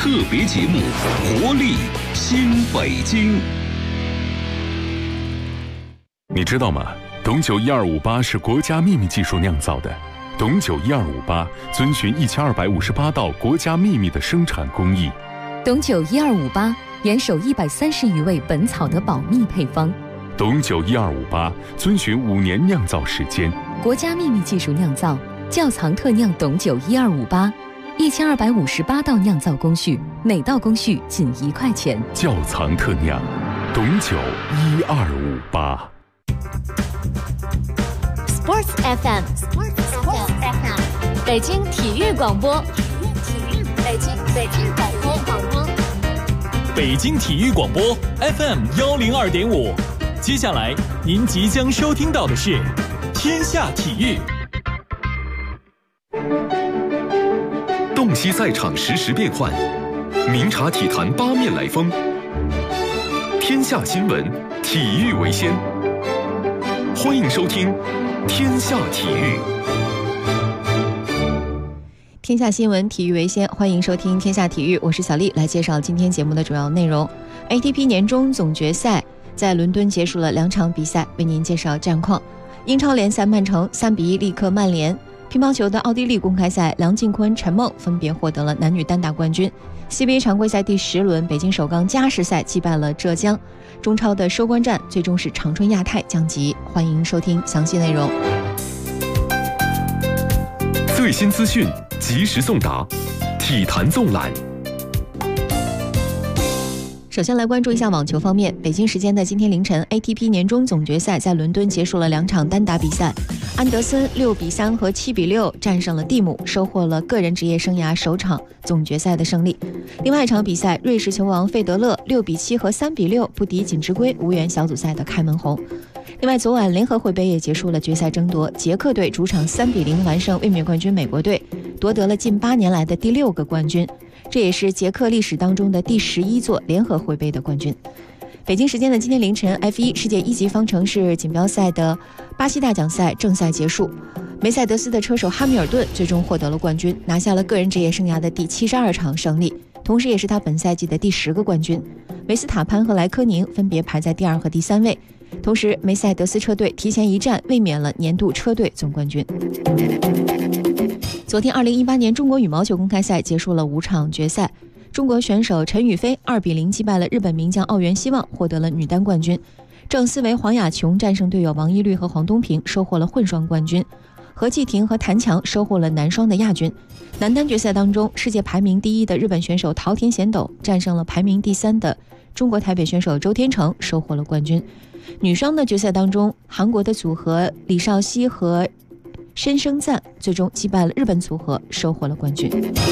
特别节目《活力新北京》。 你知道吗？董酒1258是国家秘密技术酿造的。董酒1258遵循1258道国家秘密的生产工艺。 董酒1258严守130余味本草的保密配方。 董酒1258遵循5年酿造时间， 国家秘密技术酿造，窖藏特酿董酒1258，1258道酿造工序，每道工序仅1块钱。 窖藏特酿，董酒1258。 Sports FM， 北京体育广播，北京广播， 北京体育广播 FM102.5。接下来您即将收听到的是天下体育。 洞悉赛场实时变幻，明察体坛八面来风。天下新闻，体育为先。欢迎收听天下体育。 天下新闻，体育为先，欢迎收听天下体育，我是小丽，来介绍今天节目的主要内容。ATP 年终总决赛在伦敦结束了2场比赛，为您介绍战况。英超联赛曼城3-1力克曼联。乒乓球的奥地利公开赛，梁靖昆、陈梦分别获得了男女单打冠军。CBA 常规赛第10轮，北京首钢加时赛击败了浙江。中超的收官战最终是长春亚泰降级。欢迎收听详细内容。 最新资讯及时送达，体坛纵览。 首先来关注一下网球方面，北京时间的今天凌晨 ATP 年终总决赛在伦敦结束了2场单打比赛，安德森6-3和7-6战胜了蒂姆，收获了个人职业生涯首场总决赛的胜利。另外一场比赛，瑞士球王费德勒6-7和3-6不敌锦织圭，无缘小组赛的开门红。另外，昨晚联合会杯也结束了决赛争夺，捷克队主场3-0完胜卫冕冠军美国队，夺得了近8年来的第6个冠军，这也是捷克历史当中的第11座联合会杯的冠军。北京时间的今天凌晨 F1 世界1级方程式锦标赛的巴西大奖赛正赛结束，梅赛德斯的车手哈密尔顿最终获得了冠军，拿下了个人职业生涯的第72场胜利，同时也是他本赛季的第10个冠军。维斯塔潘和莱科宁分别排在第2和第3位，同时梅赛德斯车队提前一站卫冕了年度车队总冠军。昨天2018年中国羽毛球公开赛结束了5场决赛，中国选手陈雨菲2-0击败了日本名将奥原希望，获得了女单冠军。郑思维、黄雅琼战胜队友王懿律和黄东萍，收获了混双冠军。何继婷和谭强收获了男双的亚军。男单决赛当中，世界排名第1的日本选手桃田贤斗战胜了排名第3的中国台北选手周天成，收获了冠军。女双的决赛当中，韩国的组合李绍熙和申生赞最终击败了日本组合，收获了冠军。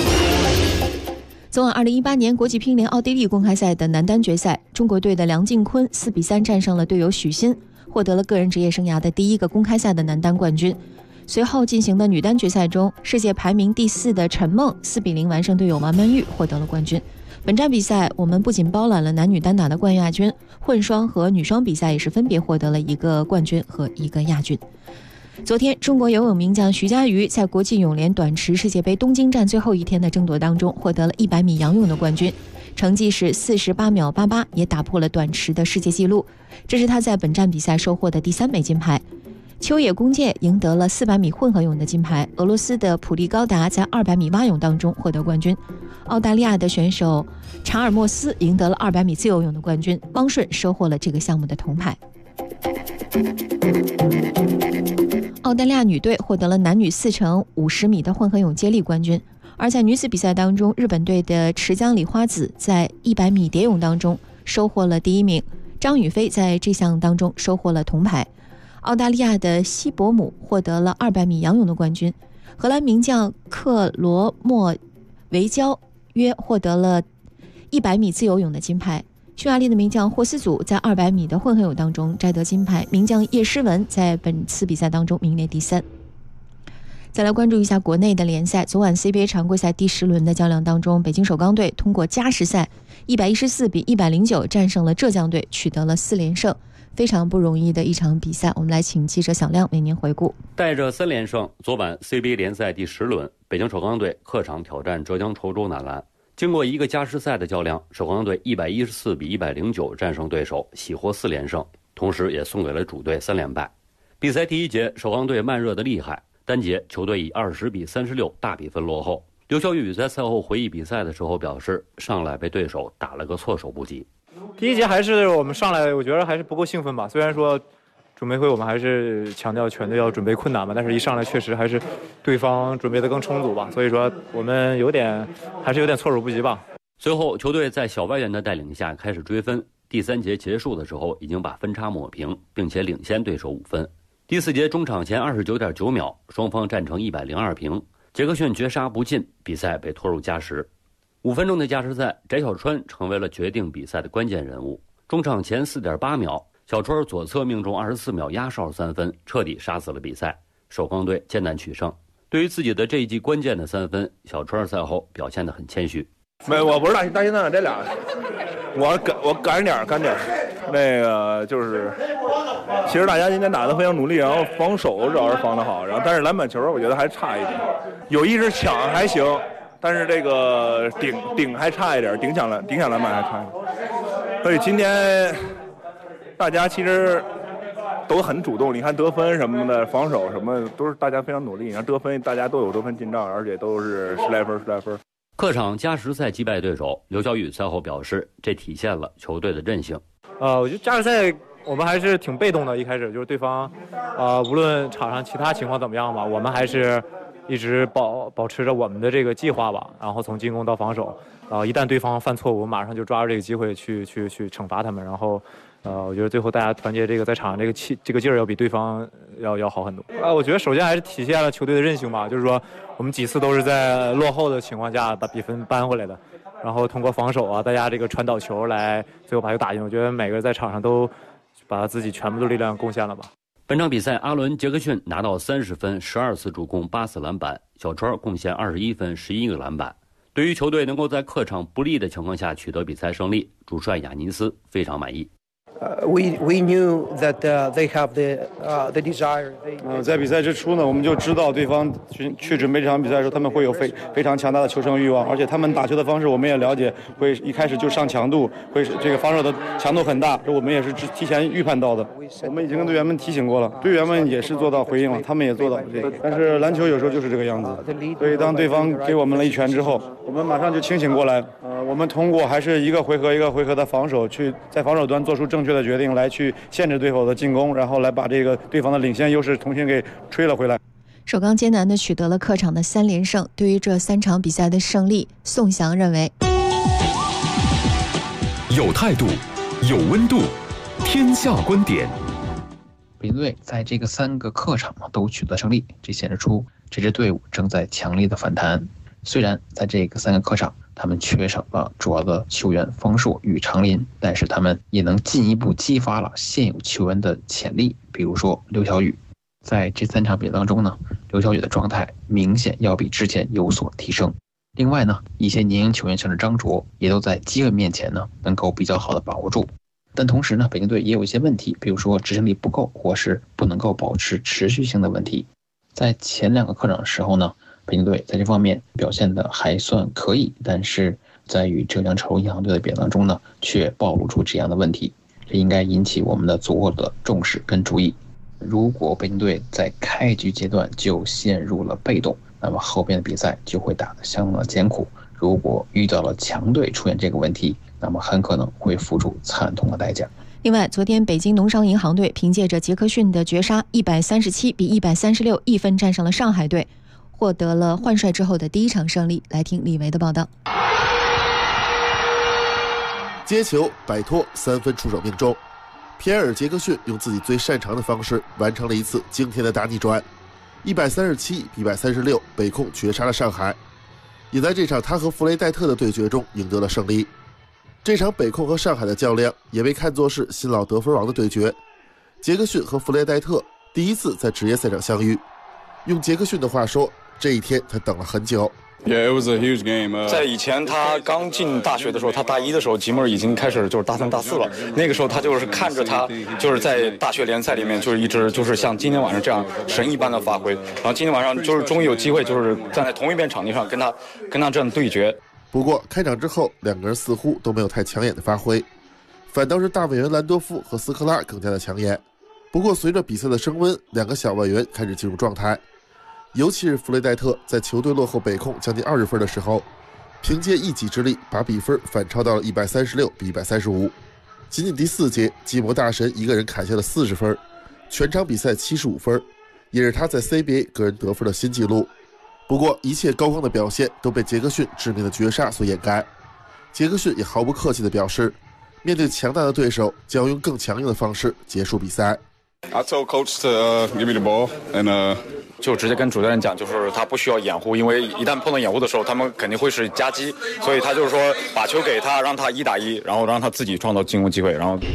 昨晚2018年国际乒联奥地利公开赛的男单决赛，中国队的梁靖昆4-3战胜了队友许昕，获得了个人职业生涯的第1个公开赛的男单冠军。随后进行的女单决赛中，世界排名第4的陈梦4-0完胜队友王曼玉，获得了冠军。本站比赛我们不仅包揽了男女单打的冠亚军，混双和女双比赛也是分别获得了1个冠军和1个亚军。昨天，中国游泳名将徐嘉余在国际泳联短池世界杯东京站最后一天的争夺当中，获得了100米仰泳的冠军，成绩是48秒88，也打破了短池的世界纪录。这是他在本站比赛收获的第3枚金牌。秋野公介赢得了400米混合泳的金牌，俄罗斯的普利高达在200米蛙泳当中获得冠军，澳大利亚的选手查尔莫斯赢得了200米自由泳的冠军，汪顺收获了这个项目的铜牌。澳大利亚女队获得了男女4×50米的混合泳接力冠军，而在女子比赛当中，日本队的池江里花子在100米蝶泳当中收获了第1名，张雨霏在这项当中收获了铜牌。澳大利亚的西伯姆获得了200米仰泳的冠军，荷兰名将克罗莫维焦约获得了100米自由泳的金牌。匈牙利的名将霍斯祖在200米的混合泳当中摘得金牌，名将叶诗文在本次比赛当中名列第3。再来关注一下国内的联赛，昨晚 CBA 常规赛第10轮的较量当中，北京首钢队通过加时赛114比109战胜了浙江队，取得了4连胜，非常不容易的一场比赛。我们来请记者小亮为您回顾。 带着3连胜，昨晚 CBA 联赛第10轮，北京首钢队客场挑战浙江稠州男篮， 经过一个加时赛的较量，首钢队114比109战胜对手，喜获4连胜，同时也送给了主队3连败。比赛第一节，首钢队慢热的厉害，单节球队以20比36大比分落后。刘晓宇在赛后回忆比赛的时候表示，上来被对手打了个措手不及。 第一节还是我们上来，我觉得还是不够兴奋吧。虽然说准备会我们还是强调全队要准备困难嘛，但是一上来确实还是对方准备的更充足吧，所以说我们还是有点措手不及吧。 随后球队在小外援的带领下开始追分，第3节结束的时候已经把分差抹平，并且领先对手5分。第4节中场前29.9秒，双方战成102平，杰克逊绝杀不进，比赛被拖入加时。5分钟的加时赛，翟小川成为了决定比赛的关键人物。中场前4.8秒，小川左侧命中24秒压哨3分，彻底杀死了比赛。首钢队艰难取胜。对于自己的这一季关键的3分，小川赛后表现得很谦虚。 我不是大心脏这俩，我赶点，那个就是，其实大家今天打得非常努力，然后防守主要是防得好，然后但是篮板球我觉得还差一点，有一支抢还行，但是这个顶还差一点，顶抢篮板还差一点，所以今天大家其实都很主动，你看得分什么的，防守什么都是大家非常努力，然后得分大家都有得分进账，而且都是10来分。 客场加时赛击败对手，刘晓宇赛后表示，这体现了球队的韧性。 我觉得加时赛我们还是挺被动的，一开始就是对方，无论场上其他情况怎么样吧，我们还是一直保持着我们的这个计划吧，然后从进攻到防守，一旦对方犯错误，马上就抓住这个机会去惩罚他们，然后。我觉得最后大家团结这个在场上这个劲儿要比对方要好很多。我觉得首先还是体现了球队的韧性吧，就是说我们几次都是在落后的情况下把比分扳回来的，然后通过防守大家这个传导球来最后把球打进。我觉得每个人在场上都把自己全部的力量贡献了吧。 本场比赛，阿伦·杰克逊拿到30分、12次助攻、8次篮板，小川贡献21分、11个篮板。对于球队能够在客场不利的情况下取得比赛胜利，主帅亚尼斯非常满意。 We knew that they have the desire. 在比赛之初呢，我们就知道对方去准备这场比赛的时候，他们会有非常强大的求胜欲望，而且他们打球的方式我们也了解，会一开始就上强度，会这个防守的强度很大，这我们也是提前预判到的。我们已经跟队员们提醒过了，队员们也是做到回应了，他们也做到这个。但是篮球有时候就是这个样子，所以当对方给我们了一拳之后，我们马上就清醒过来。我们通过还是一个回合的防守，去在防守端做出正确的决定，来去限制对手的进攻，然后来把这个对方的领先优势重新给吹了回来。 首钢艰难地取得了客场的3连胜。对于这3场比赛的胜利，宋翔认为有态度，有温度，天下观点。 北京队在这个3个客场都取得胜利，这显示出这支队伍正在强力的反弹。虽然在这个3个客场他们缺少了主要的球员方硕与长林，但是他们也能进一步激发了现有球员的潜力，比如说刘晓宇。在这3场比赛当中呢，刘晓宇的状态明显要比之前有所提升。另外呢，一些年轻球员像是张卓也都在机会面前呢能够比较好的把握住。但同时呢，北京队也有一些问题，比如说执行力不够，或是不能够保持持续性的问题。在前2个客场的时候呢，北京队在这方面表现的还算可以，但是在与浙江潮州银行队的比赛当中呢，却暴露出这样的问题，这应该引起我们的足够的重视跟注意。如果北京队在开局阶段就陷入了被动，那么后边的比赛就会打得相当的艰苦。如果遇到了强队出现这个问题，那么很可能会付出惨痛的代价。 另外，昨天北京农商银行队凭借着杰克逊的绝杀137比136一分战胜了上海队，获得了换帅之后的第1场胜利。来听李维的报道。 接球摆脱3分出手命中，皮埃尔·杰克逊用自己最擅长的方式完成了一次惊天的大逆转，137比136北控绝杀了上海，也在这场他和弗雷戴特的对决中赢得了胜利。这场北控和上海的较量也被看作是新老得分王的对决。杰克逊和弗雷戴特第一次在职业赛场相遇，用杰克逊的话说，这一天他等了很久。 Yeah, it was a huge game. 在以前他刚进大学的时候，他大1的时候，吉姆尔已经开始就是大3、大4了。那个时候他就是看着他就是在大学联赛里面就是一直就是像今天晚上这样神一般的发挥。然后今天晚上就是终于有机会就是站在同一边场地上跟他这样对决。 不过开场之后，两个人似乎都没有太抢眼的发挥，反倒是大外援兰多夫和斯科拉更加的抢眼。不过随着比赛的升温，两个小外援开始进入状态，尤其是弗雷戴特在球队落后北控将近20分的时候，凭借一己之力把比分反超到了136比135。仅仅第4节，基摩大神一个人砍下了40分，全场比赛75分，也是他在 CBA 个人得分的新纪录。不过一切高光的表现都被杰克逊致命的绝杀所掩盖。杰克逊也毫不客气地表示，面对强大的对手，将要用更强硬的方式结束比赛。 I told coach to give me the ball and 就直接跟主教练讲，就是他不需要掩护，因为一旦碰到掩护的时候，他们肯定会是夹击，所以他就是说把球给他，让他1打1，然后让他自己创造进攻机会，然后。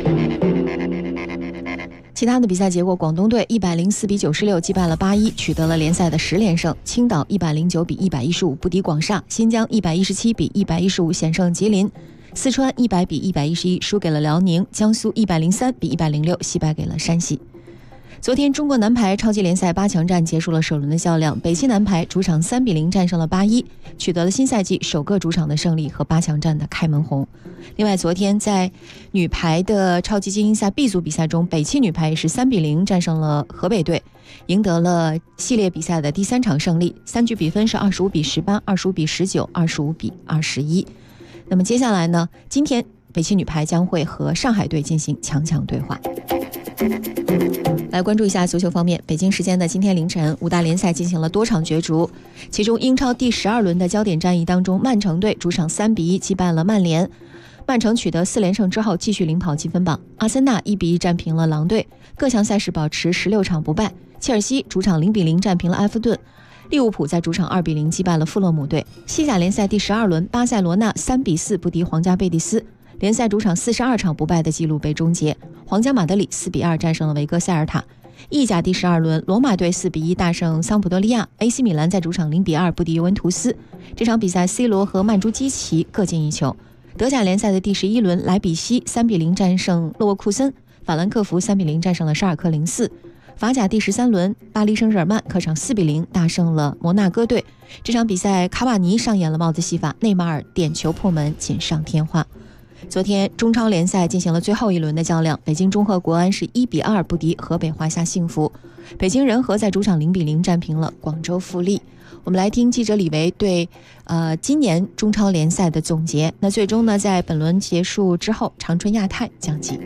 其他的比赛结果，广东队104比96击败了81，取得了联赛的10连胜。青岛109比115不敌广厦，新疆117比115险胜吉林，四川100比111输给了辽宁，江苏103比106惜败给了山西。昨天中国男排超级联赛8强战结束了首轮的较量，北汽男排主场3比0战胜了81，取得了新赛季首个主场的胜利和8强战的开门红。另外昨天在女排的超级精英赛 B 组比赛中，北汽女排也是3比0战胜了河北队，赢得了系列比赛的第3场胜利，3局比分是25比18、25比19、25比21。那么接下来呢，今天北汽女排将会和上海队进行强强对话。来关注一下足球方面，北京时间的今天凌晨，5大联赛进行了多场角逐，其中英超第12轮的焦点战役当中，曼城队主场3比1击败了曼联，曼城取得4连胜之后继续领跑积分榜。阿森纳1比1战平了狼队，各项赛事保持16场不败。切尔西主场0比0战平了埃弗顿，利物浦在主场2比0击败了富勒姆队。西甲联赛第12轮，巴塞罗那3比4不敌皇家贝蒂斯，联赛主场42场不败的纪录被终结。皇家马德里4比2战胜了维戈塞尔塔。意甲第12轮，罗马队4比1大胜桑普多利亚， AC 米兰在主场0比2不敌尤文图斯，这场比赛 C 罗和曼朱基奇各进1球。德甲联赛的第11轮，莱比锡3比0战胜勒沃库森，法兰克福3比0战胜了沙尔克04。法甲第13轮，巴黎圣日耳曼客场4比0大胜了摩纳哥队，这场比赛卡瓦尼上演了帽子戏法，内马尔点球破门锦上添花。昨天中超联赛进行了最后一轮的较量，北京中赫国安是1比2不敌河北华夏幸福，北京人和在主场0比0战平了广州富力。我们来听记者李维对今年中超联赛的总结。那最终呢，在本轮结束之后，长春亚泰降级。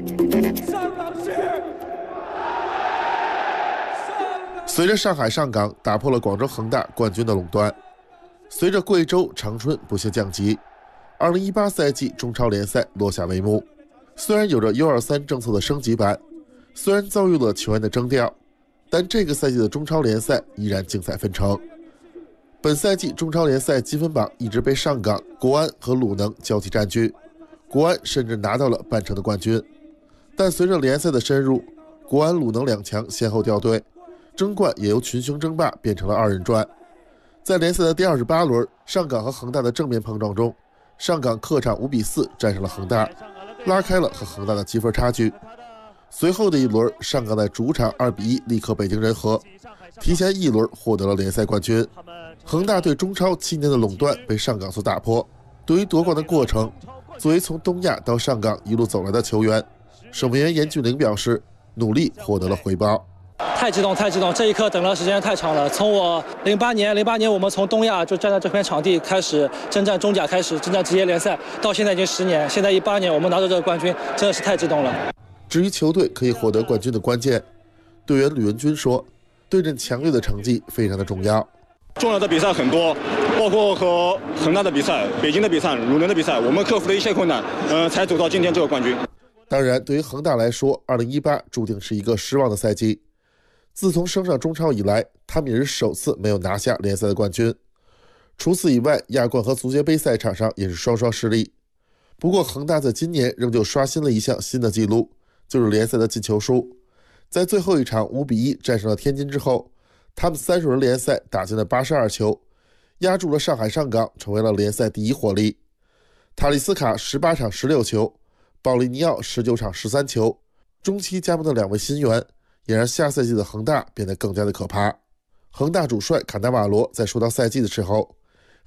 随着上海上港打破了广州恒大冠军的垄断，随着贵州长春不幸降级，2018赛季中超联赛落下帷幕。虽然有着 U23 政策的升级版，虽然遭遇了球员的征调，但这个赛季的中超联赛依然精彩纷呈。本赛季中超联赛积分榜一直被上港、国安和鲁能交替占据，国安甚至拿到了半程的冠军。但随着联赛的深入，国安、鲁能两强先后掉队，争冠也由群雄争霸变成了2人转。在联赛的第28轮，上港和恒大的正面碰撞中，上港客场5比4战胜了恒大，拉开了和恒大的积分差距。随后的一轮，上港在主场2比1力克北京人和，提前一轮获得了联赛冠军。恒大对中超7年的垄断被上港所打破。对于夺冠的过程，作为从东亚到上港一路走来的球员，守门员严俊凌表示，努力获得了回报。 太激动，这一刻等了时间太长了。从我08年我们从东亚就站在这片场地开始征战中甲，开始征战职业联赛，到现在已经10年，现在18年我们拿到这个冠军，真的是太激动了。 至于球队可以获得冠军的关键，队员吕文君说，对阵强队的成绩非常的重要。 重要的比赛很多，包括和恒大的比赛、北京的比赛、鲁能的比赛，我们克服了一切困难，才走到今天这个冠军。 当然，对于恒大来说，2018注定是一个失望的赛季。自从升上中超以来，他们也是首次没有拿下联赛的冠军。除此以外，亚冠和足协杯赛场上也是双双失利。不过，恒大在今年仍旧刷新了一项新的纪录，就是联赛的进球数。在最后一场5比1战胜了天津之后，他们30轮联赛打进了82球，压住了上海上港，成为了联赛第1火力。塔利斯卡18场16球，保利尼奥19场13球，中期加盟的2位新援也让下赛季的恒大变得更加的可怕。恒大主帅卡纳瓦罗在说到赛季的时候，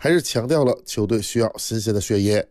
还是强调了球队需要新鲜的血液。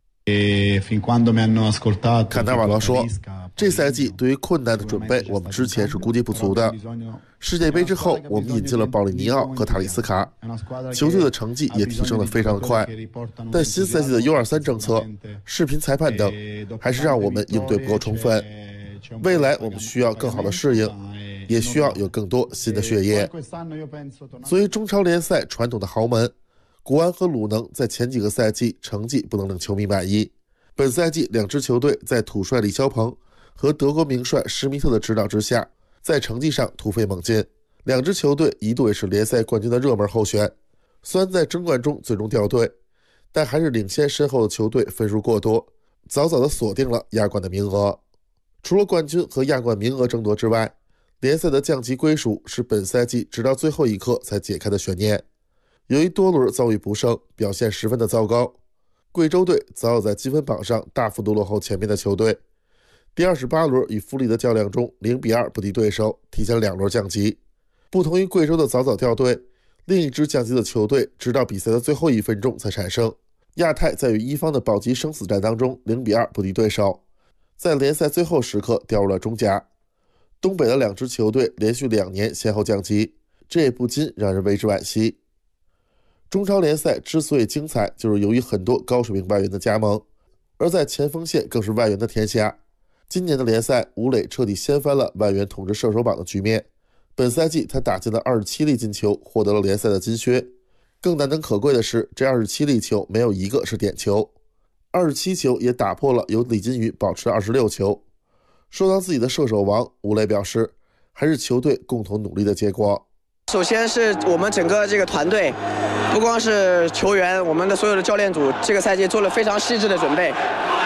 坎纳瓦罗说，这赛季对于困难的准备我们之前是估计不足的。世界杯之后，我们引进了保利尼奥和塔利斯卡，球队的成绩也提升得非常的快。但新赛季的 U23 政策、视频裁判等，还是让我们应对不够充分。未来我们需要更好的适应，也需要有更多新的血液。作为中超联赛传统的豪门，国安和鲁能在前几个赛季成绩不能令球迷满意。本赛季两支球队在土帅李霄鹏和德国名帅施密特的指导之下，在成绩上突飞猛进。两支球队一度也是联赛冠军的热门候选，虽然在争冠中最终掉队，但还是领先身后的球队分数过多，早早地锁定了亚冠的名额。除了冠军和亚冠名额争夺之外，联赛的降级归属是本赛季直到最后一刻才解开的悬念。由于多轮遭遇不胜，表现十分的糟糕，贵州队早有在积分榜上大幅度落后前面的球队。第28轮与富力的较量中0-2不敌对手，提前2轮降级。不同于贵州的早早掉队，另一支降级的球队直到比赛的最后1分钟才产生。亚太在与一方的保级生死战当中0-2不敌对手，在联赛最后时刻掉入了中甲。东北的两支球队连续2年先后降级，这也不禁让人为之惋惜。中超联赛之所以精彩，就是由于很多高水平外援的加盟，而在前锋线更是外援的天下。今年的联赛，吴磊彻底掀翻了外援统治射手榜的局面。本赛季他打进了27粒进球，获得了联赛的金靴。更难能可贵的是，这27粒球没有一个是点球，27球也打破了由李金羽保持的26球。说到自己的射手王，吴磊表示，还是球队共同努力的结果。 首先是我们整个这个团队，不光是球员，我们的所有的教练组，这个赛季做了非常细致的准备。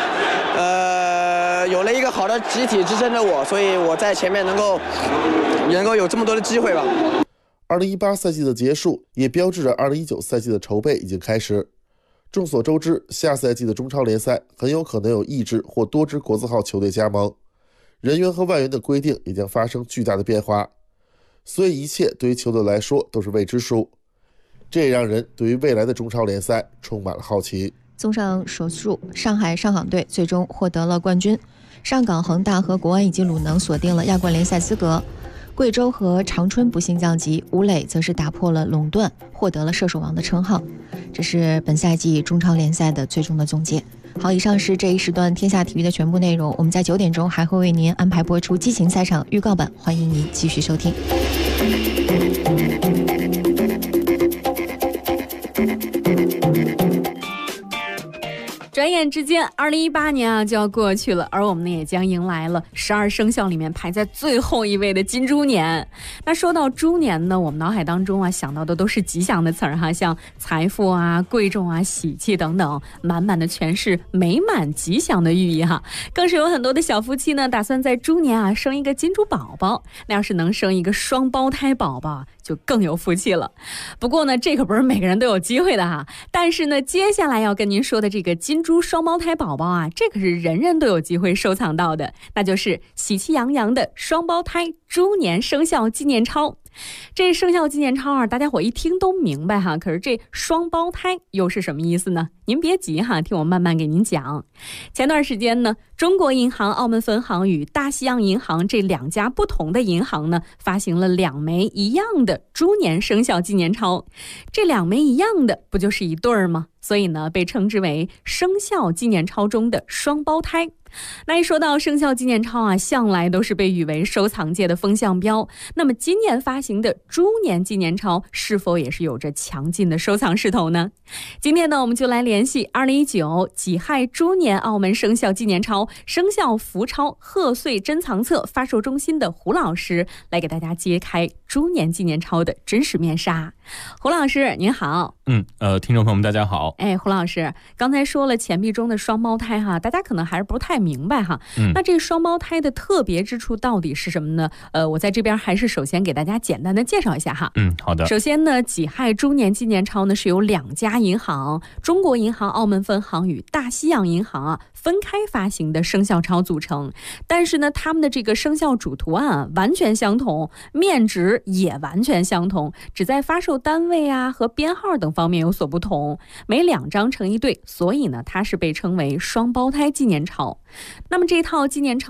有了一个好的集体支撑着我，所以我在前面能够有这么多的机会吧。 2018赛季的结束，也标志着2019赛季的筹备已经开始。众所周知，下赛季的中超联赛很有可能有1支或多支国字号球队加盟，人员和外援的规定也将发生巨大的变化，所以一切对于球队来说都是未知数，这也让人对于未来的中超联赛充满了好奇。 综上所述，上海上港队最终获得了冠军，上港、恒大和国安以及鲁能锁定了亚冠联赛资格，贵州和长春不幸降级，吴磊则是打破了垄断，获得了射手王的称号。这是本赛季中超联赛的最终的总结。好，以上是这一时段天下体育的全部内容，我们在9点钟还会为您安排播出激情赛场预告版，欢迎您继续收听。 转眼之间2018年就要过去了，而我们呢也将迎来了12生肖里面排在最后一位的金猪年。那说到猪年呢，我们脑海当中想到的都是吉祥的词儿哈，像财富贵重喜气等等，满满的全是美满吉祥的寓意哈。更是有很多的小夫妻呢打算在猪年生一个金猪宝宝，那要是能生一个双胞胎宝宝就更有福气了。不过呢，这可不是每个人都有机会的哈。但是呢，接下来要跟您说的这个金猪双胞胎宝宝这可是人人都有机会收藏到的，那就是喜气洋洋的双胞胎猪年生肖纪念钞。这生肖纪念钞大家伙一听都明白哈，可是这双胞胎又是什么意思呢？您别急哈，听我慢慢给您讲。前段时间呢，中国银行澳门分行与大西洋银行这2家不同的银行呢，发行了2枚一样的猪年生肖纪念钞。这2枚一样的，不就是一对儿吗？所以呢，被称之为生肖纪念钞中的双胞胎。那一说到生肖纪念钞向来都是被誉为收藏界的风向标。那么今年发行的猪年纪念钞是否也是有着强劲的收藏势头呢？今天呢，我们就来联系2019己亥猪年澳门生肖纪念钞生肖福钞贺岁珍藏册发售中心的胡老师，来给大家揭开猪年纪念钞的真实面纱。胡老师您好。 听众朋友们大家好。 胡老师刚才说了钱币中的双胞胎大家可能还是不太明白哈。那这双胞胎的特别之处到底是什么呢？我在这边还是首先给大家简单的介绍一下哈。 好的。 首先呢，己亥猪年纪念钞呢是由2家银行，中国银行澳门分行与大西洋银行分开发行的生肖钞组成，但是呢，他们的这个生肖主图案完全相同，面值也完全相同，只在发售单位和编号等等方面有所不同，每2张成一对，所以呢它是被称为双胞胎纪念钞。那么这套纪念钞